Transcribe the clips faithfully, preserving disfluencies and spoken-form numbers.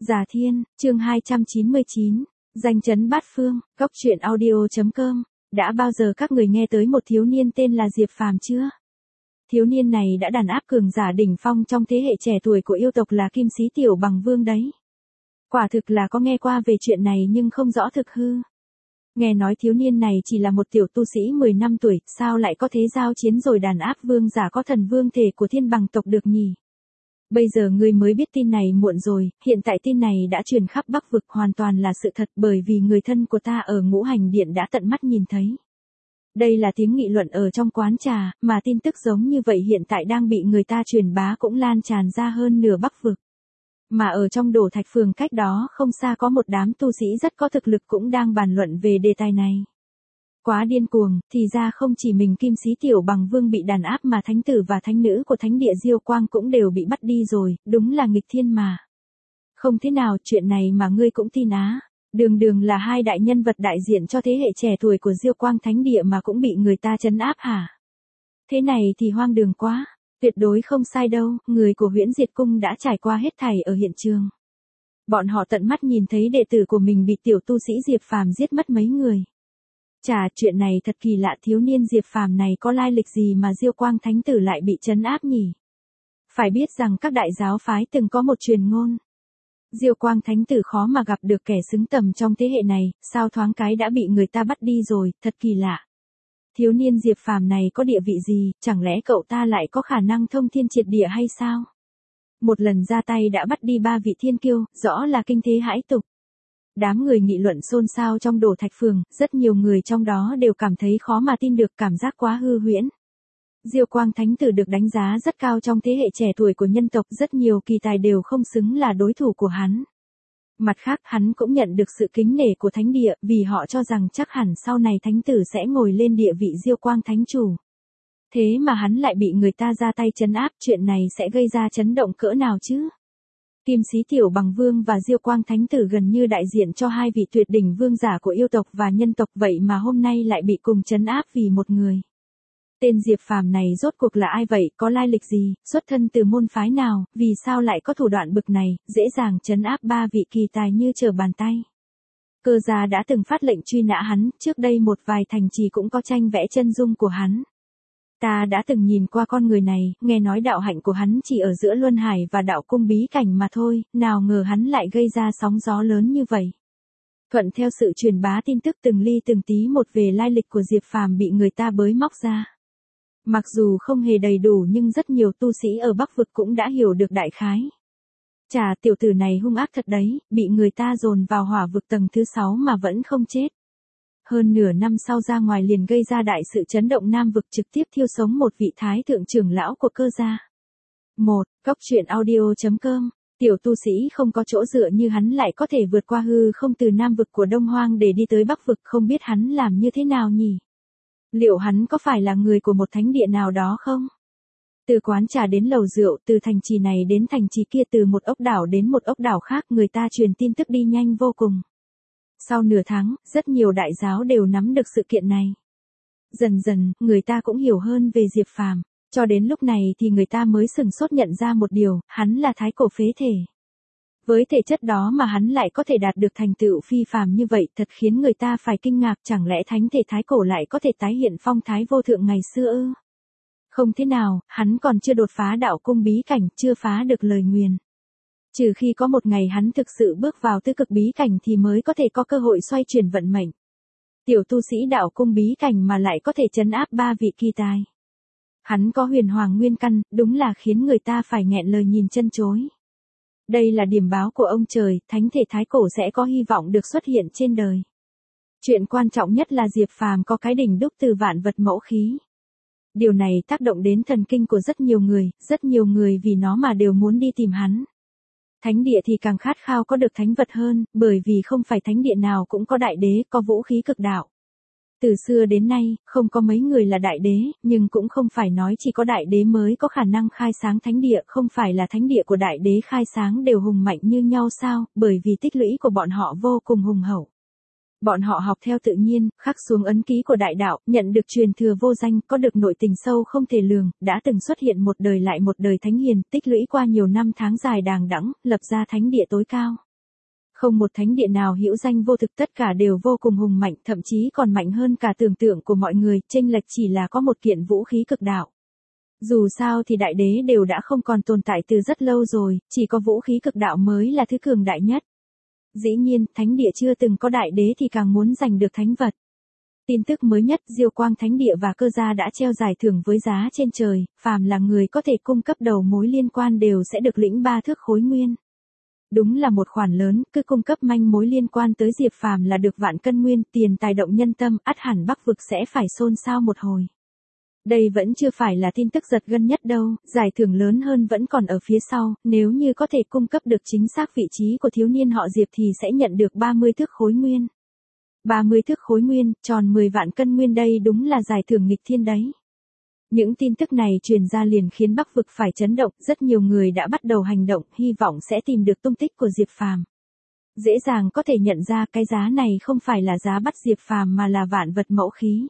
Già Thiên, chương hai trăm chín mươi chín, danh chấn bát phương, góc truyện audio.com. Đã bao giờ các người nghe tới một thiếu niên tên là Diệp Phàm chưa? Thiếu niên này đã đàn áp cường giả đỉnh phong trong thế hệ trẻ tuổi của yêu tộc là Kim Sĩ Tiểu Bằng Vương đấy. Quả thực là có nghe qua về chuyện này nhưng không rõ thực hư. Nghe nói thiếu niên này chỉ là một tiểu tu sĩ mười năm tuổi, sao lại có thế giao chiến rồi đàn áp vương giả có thần vương thể của thiên bằng tộc được nhỉ? Bây giờ ngươi mới biết tin này muộn rồi, hiện tại tin này đã truyền khắp Bắc vực hoàn toàn là sự thật bởi vì người thân của ta ở Ngũ Hành Điện đã tận mắt nhìn thấy. Đây là tiếng nghị luận ở trong quán trà, mà tin tức giống như vậy hiện tại đang bị người ta truyền bá cũng lan tràn ra hơn nửa Bắc vực. Mà ở trong Đổ Thạch Phường cách đó không xa có một đám tu sĩ rất có thực lực cũng đang bàn luận về đề tài này. Quá điên cuồng, thì ra không chỉ mình Kim Sĩ Tiểu Bằng Vương bị đàn áp mà thánh tử và thánh nữ của thánh địa Diêu Quang cũng đều bị bắt đi rồi, đúng là nghịch thiên mà. Không thế nào, chuyện này mà ngươi cũng tin á, đường đường là hai đại nhân vật đại diện cho thế hệ trẻ tuổi của Diêu Quang thánh địa mà cũng bị người ta trấn áp hả? Thế này thì hoang đường quá, tuyệt đối không sai đâu, người của Huyễn Diệt Cung đã trải qua hết thảy ở hiện trường. Bọn họ tận mắt nhìn thấy đệ tử của mình bị tiểu tu sĩ Diệp Phàm giết mất mấy người. Chà, chuyện này thật kỳ lạ, thiếu niên Diệp Phàm này có lai lịch gì mà Diêu Quang thánh tử lại bị trấn áp nhỉ? Phải biết rằng các đại giáo phái từng có một truyền ngôn. Diêu Quang thánh tử khó mà gặp được kẻ xứng tầm trong thế hệ này, sao thoáng cái đã bị người ta bắt đi rồi, thật kỳ lạ. Thiếu niên Diệp Phàm này có địa vị gì, chẳng lẽ cậu ta lại có khả năng thông thiên triệt địa hay sao? Một lần ra tay đã bắt đi ba vị thiên kiêu, rõ là kinh thế hãi tục. Đám người nghị luận xôn xao trong Đổ Thạch Phường, rất nhiều người trong đó đều cảm thấy khó mà tin được, cảm giác quá hư huyễn. Diêu Quang thánh tử được đánh giá rất cao trong thế hệ trẻ tuổi của nhân tộc, rất nhiều kỳ tài đều không xứng là đối thủ của hắn. Mặt khác, hắn cũng nhận được sự kính nể của thánh địa, vì họ cho rằng chắc hẳn sau này thánh tử sẽ ngồi lên địa vị Diêu Quang thánh chủ. Thế mà hắn lại bị người ta ra tay trấn áp, chuyện này sẽ gây ra chấn động cỡ nào chứ? Kim Sĩ Tiểu Bằng Vương và Diêu Quang thánh tử gần như đại diện cho hai vị tuyệt đỉnh vương giả của yêu tộc và nhân tộc, vậy mà hôm nay lại bị cùng trấn áp vì một người. Tên Diệp Phàm này rốt cuộc là ai vậy, có lai lịch gì, xuất thân từ môn phái nào, vì sao lại có thủ đoạn bực này, dễ dàng trấn áp ba vị kỳ tài như trở bàn tay. Cơ gia đã từng phát lệnh truy nã hắn, trước đây một vài thành trì cũng có tranh vẽ chân dung của hắn. Ta đã từng nhìn qua con người này, nghe nói đạo hạnh của hắn chỉ ở giữa Luân Hải và đạo cung bí cảnh mà thôi, nào ngờ hắn lại gây ra sóng gió lớn như vậy. Thuận theo sự truyền bá tin tức từng ly từng tí một về lai lịch của Diệp Phàm bị người ta bới móc ra. Mặc dù không hề đầy đủ nhưng rất nhiều tu sĩ ở Bắc vực cũng đã hiểu được đại khái. Chà, tiểu tử này hung ác thật đấy, bị người ta dồn vào hỏa vực tầng thứ sáu mà vẫn không chết. Hơn nửa năm sau ra ngoài liền gây ra đại sự chấn động Nam vực, trực tiếp thiêu sống một vị thái thượng trưởng lão của cơ gia. một. Góc truyện audio.com. Tiểu tu sĩ không có chỗ dựa như hắn lại có thể vượt qua hư không từ Nam vực của Đông Hoang để đi tới Bắc vực, không biết hắn làm như thế nào nhỉ? Liệu hắn có phải là người của một thánh địa nào đó không? Từ quán trà đến lầu rượu, từ thành trì này đến thành trì kia, từ một ốc đảo đến một ốc đảo khác, người ta truyền tin tức đi nhanh vô cùng. Sau nửa tháng, rất nhiều đại giáo đều nắm được sự kiện này. Dần dần, người ta cũng hiểu hơn về Diệp Phàm, cho đến lúc này thì người ta mới sừng sốt nhận ra một điều, hắn là thái cổ phế thể. Với thể chất đó mà hắn lại có thể đạt được thành tựu phi phàm như vậy, thật khiến người ta phải kinh ngạc, chẳng lẽ thánh thể thái cổ lại có thể tái hiện phong thái vô thượng ngày xưa ư? Không thế nào, hắn còn chưa đột phá đạo cung bí cảnh, chưa phá được lời nguyền. Trừ khi có một ngày hắn thực sự bước vào tứ cực bí cảnh thì mới có thể có cơ hội xoay chuyển vận mệnh. Tiểu tu sĩ đạo cung bí cảnh mà lại có thể trấn áp ba vị kỳ tài. Hắn có huyền hoàng nguyên căn, đúng là khiến người ta phải nghẹn lời nhìn chân chối. Đây là điểm báo của ông trời, thánh thể thái cổ sẽ có hy vọng được xuất hiện trên đời. Chuyện quan trọng nhất là Diệp Phàm có cái đỉnh đúc từ vạn vật mẫu khí. Điều này tác động đến thần kinh của rất nhiều người, rất nhiều người vì nó mà đều muốn đi tìm hắn. Thánh địa thì càng khát khao có được thánh vật hơn, bởi vì không phải thánh địa nào cũng có đại đế, có vũ khí cực đạo. Từ xưa đến nay, không có mấy người là đại đế, nhưng cũng không phải nói chỉ có đại đế mới có khả năng khai sáng thánh địa, không phải là thánh địa của đại đế khai sáng đều hùng mạnh như nhau sao, bởi vì tích lũy của bọn họ vô cùng hùng hậu. Bọn họ học theo tự nhiên, khắc xuống ấn ký của đại đạo, nhận được truyền thừa vô danh, có được nội tình sâu không thể lường, đã từng xuất hiện một đời lại một đời thánh hiền, tích lũy qua nhiều năm tháng dài đàng đẵng, lập ra thánh địa tối cao. Không một thánh địa nào hữu danh vô thực, tất cả đều vô cùng hùng mạnh, thậm chí còn mạnh hơn cả tưởng tượng của mọi người, chênh lệch chỉ là có một kiện vũ khí cực đạo. Dù sao thì đại đế đều đã không còn tồn tại từ rất lâu rồi, chỉ có vũ khí cực đạo mới là thứ cường đại nhất. Dĩ nhiên, thánh địa chưa từng có đại đế thì càng muốn giành được thánh vật. Tin tức mới nhất, Diêu Quang Thánh Địa và Cơ Gia đã treo giải thưởng với giá trên trời, phàm là người có thể cung cấp đầu mối liên quan đều sẽ được lĩnh ba thước khối nguyên. Đúng là một khoản lớn, cứ cung cấp manh mối liên quan tới Diệp Phàm là được vạn cân nguyên, tiền tài động nhân tâm, ắt hẳn Bắc vực sẽ phải xôn xao một hồi. Đây vẫn chưa phải là tin tức giật gân nhất đâu, giải thưởng lớn hơn vẫn còn ở phía sau, nếu như có thể cung cấp được chính xác vị trí của thiếu niên họ Diệp thì sẽ nhận được ba mươi thước khối nguyên. ba mươi thước khối nguyên, tròn mười vạn cân nguyên, đây đúng là giải thưởng nghịch thiên đấy. Những tin tức này truyền ra liền khiến Bắc vực phải chấn động, rất nhiều người đã bắt đầu hành động, hy vọng sẽ tìm được tung tích của Diệp Phàm. Dễ dàng có thể nhận ra cái giá này không phải là giá bắt Diệp Phàm mà là vạn vật mẫu khí.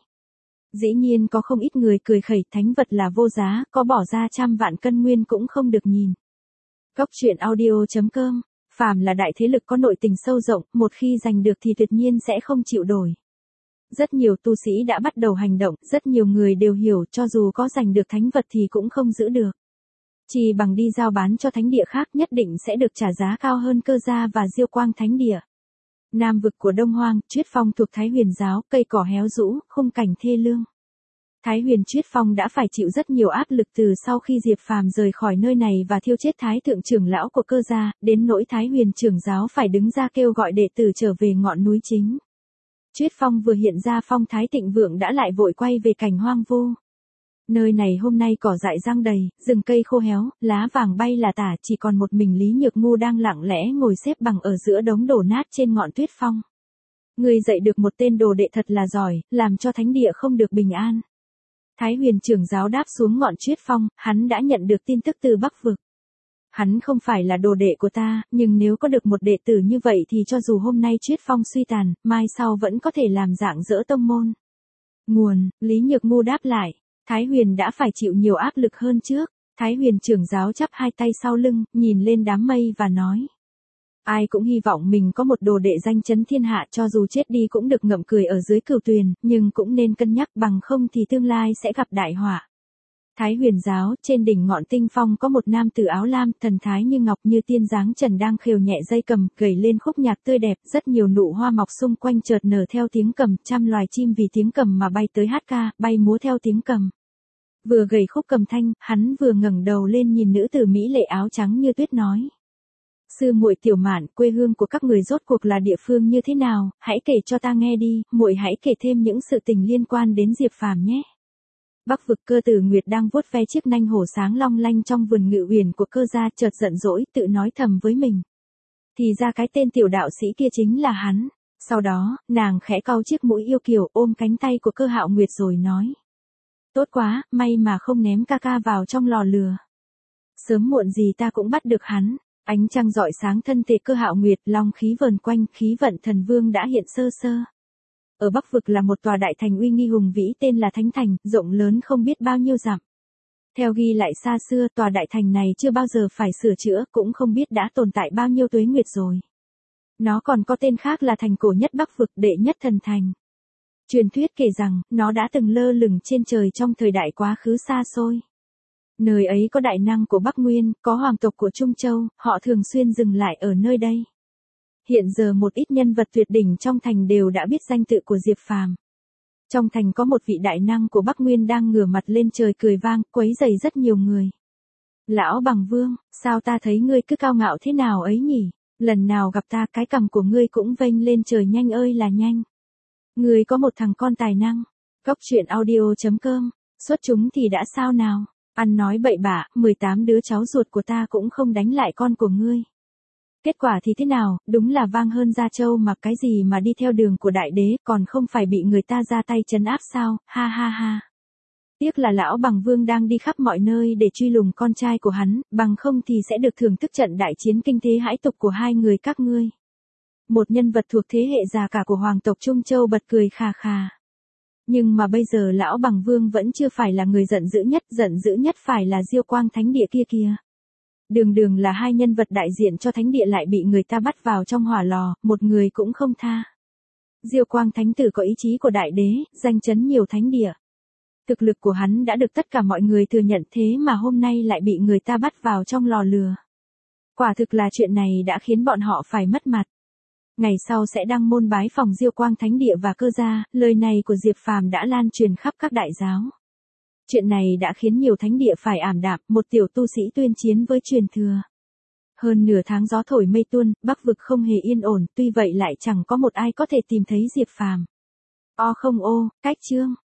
Dĩ nhiên có không ít người cười khẩy, thánh vật là vô giá, có bỏ ra trăm vạn cân nguyên cũng không được nhìn. Góc truyện audio chấm com, phàm là đại thế lực có nội tình sâu rộng, một khi giành được thì tuyệt nhiên sẽ không chịu đổi. Rất nhiều tu sĩ đã bắt đầu hành động, rất nhiều người đều hiểu cho dù có giành được thánh vật thì cũng không giữ được. Chỉ bằng đi giao bán cho thánh địa khác nhất định sẽ được trả giá cao hơn Cơ Gia và Diêu Quang Thánh Địa. Nam vực của Đông Hoang, Chuyết Phong thuộc Thái Huyền giáo, cây cỏ héo rũ, khung cảnh thê lương. Thái Huyền Chuyết Phong đã phải chịu rất nhiều áp lực từ sau khi Diệp Phàm rời khỏi nơi này và thiêu chết Thái thượng trưởng lão của Cơ Gia, đến nỗi Thái Huyền trưởng giáo phải đứng ra kêu gọi đệ tử trở về ngọn núi chính. Chuyết Phong vừa hiện ra phong thái thịnh vượng đã lại vội quay về cảnh hoang vu. Nơi này hôm nay cỏ dại răng đầy, rừng cây khô héo, lá vàng bay là tả, chỉ còn một mình Lý Nhược Ngu đang lặng lẽ ngồi xếp bằng ở giữa đống đổ nát trên ngọn tuyết phong. Người dạy được một tên đồ đệ thật là giỏi, làm cho thánh địa không được bình an. Thái Huyền trưởng giáo đáp xuống ngọn Chuyết Phong, hắn đã nhận được tin tức từ Bắc vực. Hắn không phải là đồ đệ của ta, nhưng nếu có được một đệ tử như vậy thì cho dù hôm nay Chuyết Phong suy tàn, mai sau vẫn có thể làm dạng dỡ tông môn. Nguồn, Lý Nhược Ngu đáp lại, Thái Huyền đã phải chịu nhiều áp lực hơn trước. Thái Huyền trưởng giáo chắp hai tay sau lưng, nhìn lên đám mây và nói. Ai cũng hy vọng mình có một đồ đệ danh chấn thiên hạ, cho dù chết đi cũng được ngậm cười ở dưới cửu tuyền, nhưng cũng nên cân nhắc, bằng không thì tương lai sẽ gặp đại họa. Thái Huyền giáo, trên đỉnh ngọn tinh phong có một nam tử áo lam, thần thái như ngọc như tiên dáng trần đang khều nhẹ dây cầm, gảy lên khúc nhạc tươi đẹp, rất nhiều nụ hoa mọc xung quanh chợt nở theo tiếng cầm, trăm loài chim vì tiếng cầm mà bay tới hát ca, bay múa theo tiếng cầm. Vừa gảy khúc cầm thanh, hắn vừa ngẩng đầu lên nhìn nữ tử mỹ lệ áo trắng như tuyết nói. Sư muội Tiểu Mạn, quê hương của các người rốt cuộc là địa phương như thế nào, hãy kể cho ta nghe đi, muội hãy kể thêm những sự tình liên quan đến Diệp Phàm nhé. Bắc vực Cơ Tử Nguyệt đang vuốt ve chiếc nanh hổ sáng long lanh trong vườn ngự uyển của Cơ Gia, chợt giận dỗi, tự nói thầm với mình. Thì ra cái tên tiểu đạo sĩ kia chính là hắn. Sau đó, nàng khẽ cau chiếc mũi yêu kiều, ôm cánh tay của Cơ Hạo Nguyệt rồi nói. Tốt quá, may mà không ném ca ca vào trong lò lửa. Sớm muộn gì ta cũng bắt được hắn. Ánh trăng rọi sáng thân thể Cơ Hạo Nguyệt, long khí vờn quanh, khí vận thần vương đã hiện sơ sơ. Ở Bắc vực là một tòa đại thành uy nghi hùng vĩ tên là Thánh Thành, rộng lớn không biết bao nhiêu dặm. Theo ghi lại xa xưa, tòa đại thành này chưa bao giờ phải sửa chữa, cũng không biết đã tồn tại bao nhiêu tuế nguyệt rồi. Nó còn có tên khác là thành cổ nhất Bắc vực, đệ nhất thần thành. Truyền thuyết kể rằng, nó đã từng lơ lửng trên trời trong thời đại quá khứ xa xôi. Nơi ấy có đại năng của Bắc Nguyên, có hoàng tộc của Trung Châu, họ thường xuyên dừng lại ở nơi đây. Hiện giờ một ít nhân vật tuyệt đỉnh trong thành đều đã biết danh tự của Diệp Phàm. Trong thành có một vị đại năng của Bắc Nguyên đang ngửa mặt lên trời cười vang, quấy rầy rất nhiều người. Lão Bằng Vương, sao ta thấy ngươi cứ cao ngạo thế nào ấy nhỉ? Lần nào gặp ta cái cằm của ngươi cũng vênh lên trời nhanh ơi là nhanh. Ngươi có một thằng con tài năng. Góc truyện audio chấm com, xuất chúng thì đã sao nào? Ăn nói bậy bạ, mười tám đứa cháu ruột của ta cũng không đánh lại con của ngươi. Kết quả thì thế nào, đúng là vang hơn Gia Châu mà, cái gì mà đi theo đường của đại đế, còn không phải bị người ta ra tay trấn áp sao, ha ha ha. Tiếc là lão Bằng Vương đang đi khắp mọi nơi để truy lùng con trai của hắn, bằng không thì sẽ được thưởng thức trận đại chiến kinh thế hãi tục của hai người các ngươi. Một nhân vật thuộc thế hệ già cả của hoàng tộc Trung Châu bật cười khà khà. Nhưng mà bây giờ lão Bằng Vương vẫn chưa phải là người giận dữ nhất, giận dữ nhất phải là Diêu Quang Thánh Địa kia kìa. Đường đường là hai nhân vật đại diện cho thánh địa lại bị người ta bắt vào trong hỏa lò, một người cũng không tha. Diêu Quang Thánh Tử có ý chí của đại đế, danh chấn nhiều thánh địa. Thực lực của hắn đã được tất cả mọi người thừa nhận, thế mà hôm nay lại bị người ta bắt vào trong lò lừa. Quả thực là chuyện này đã khiến bọn họ phải mất mặt. Ngày sau sẽ đăng môn bái phòng Diêu Quang Thánh Địa và Cơ gia, lời này của Diệp Phàm đã lan truyền khắp các đại giáo. Chuyện này đã khiến nhiều thánh địa phải ảm đạm, một tiểu tu sĩ tuyên chiến với truyền thừa. Hơn nửa tháng gió thổi mây tuôn, Bắc vực không hề yên ổn, tuy vậy lại chẳng có một ai có thể tìm thấy Diệp Phàm. O không ô, cách chương.